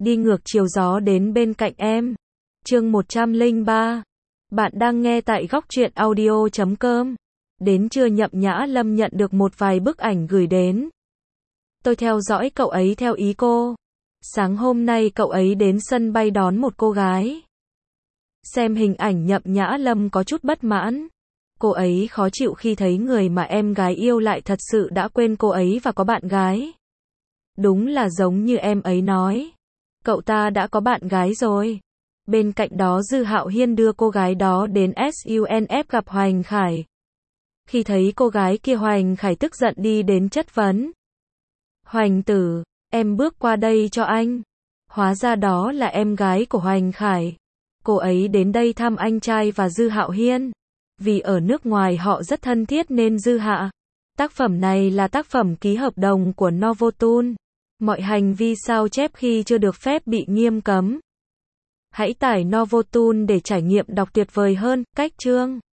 đi ngược chiều gió đến bên cạnh em. Chương 103. Bạn đang nghe tại góc truyện audio.com. Đến trưa Nhậm Nhã Lâm nhận được một vài bức ảnh gửi đến. Tôi theo dõi cậu ấy theo ý cô. Sáng hôm nay cậu ấy đến sân bay đón một cô gái. Xem hình ảnh Nhậm Nhã Lâm có chút bất mãn. Cô ấy khó chịu khi thấy người mà em gái yêu lại thật sự đã quên cô ấy và có bạn gái. Đúng là giống như em ấy nói. Cậu ta đã có bạn gái rồi. Bên cạnh đó Dư Hạo Hiên đưa cô gái đó đến SUNF gặp Hoành Khải. Khi thấy cô gái kia Hoành Khải tức giận đi đến chất vấn. Hoành tử, em bước qua đây cho anh. Hóa ra đó là em gái của Hoành Khải. Cô ấy đến đây thăm anh trai và Dư Hạo Hiên. Vì ở nước ngoài họ rất thân thiết nên Dư Hạ. Tác phẩm này là tác phẩm ký hợp đồng của Novotool. Mọi hành vi sao chép khi chưa được phép bị nghiêm cấm. Hãy tải Novotool để trải nghiệm đọc tuyệt vời hơn. Cách chương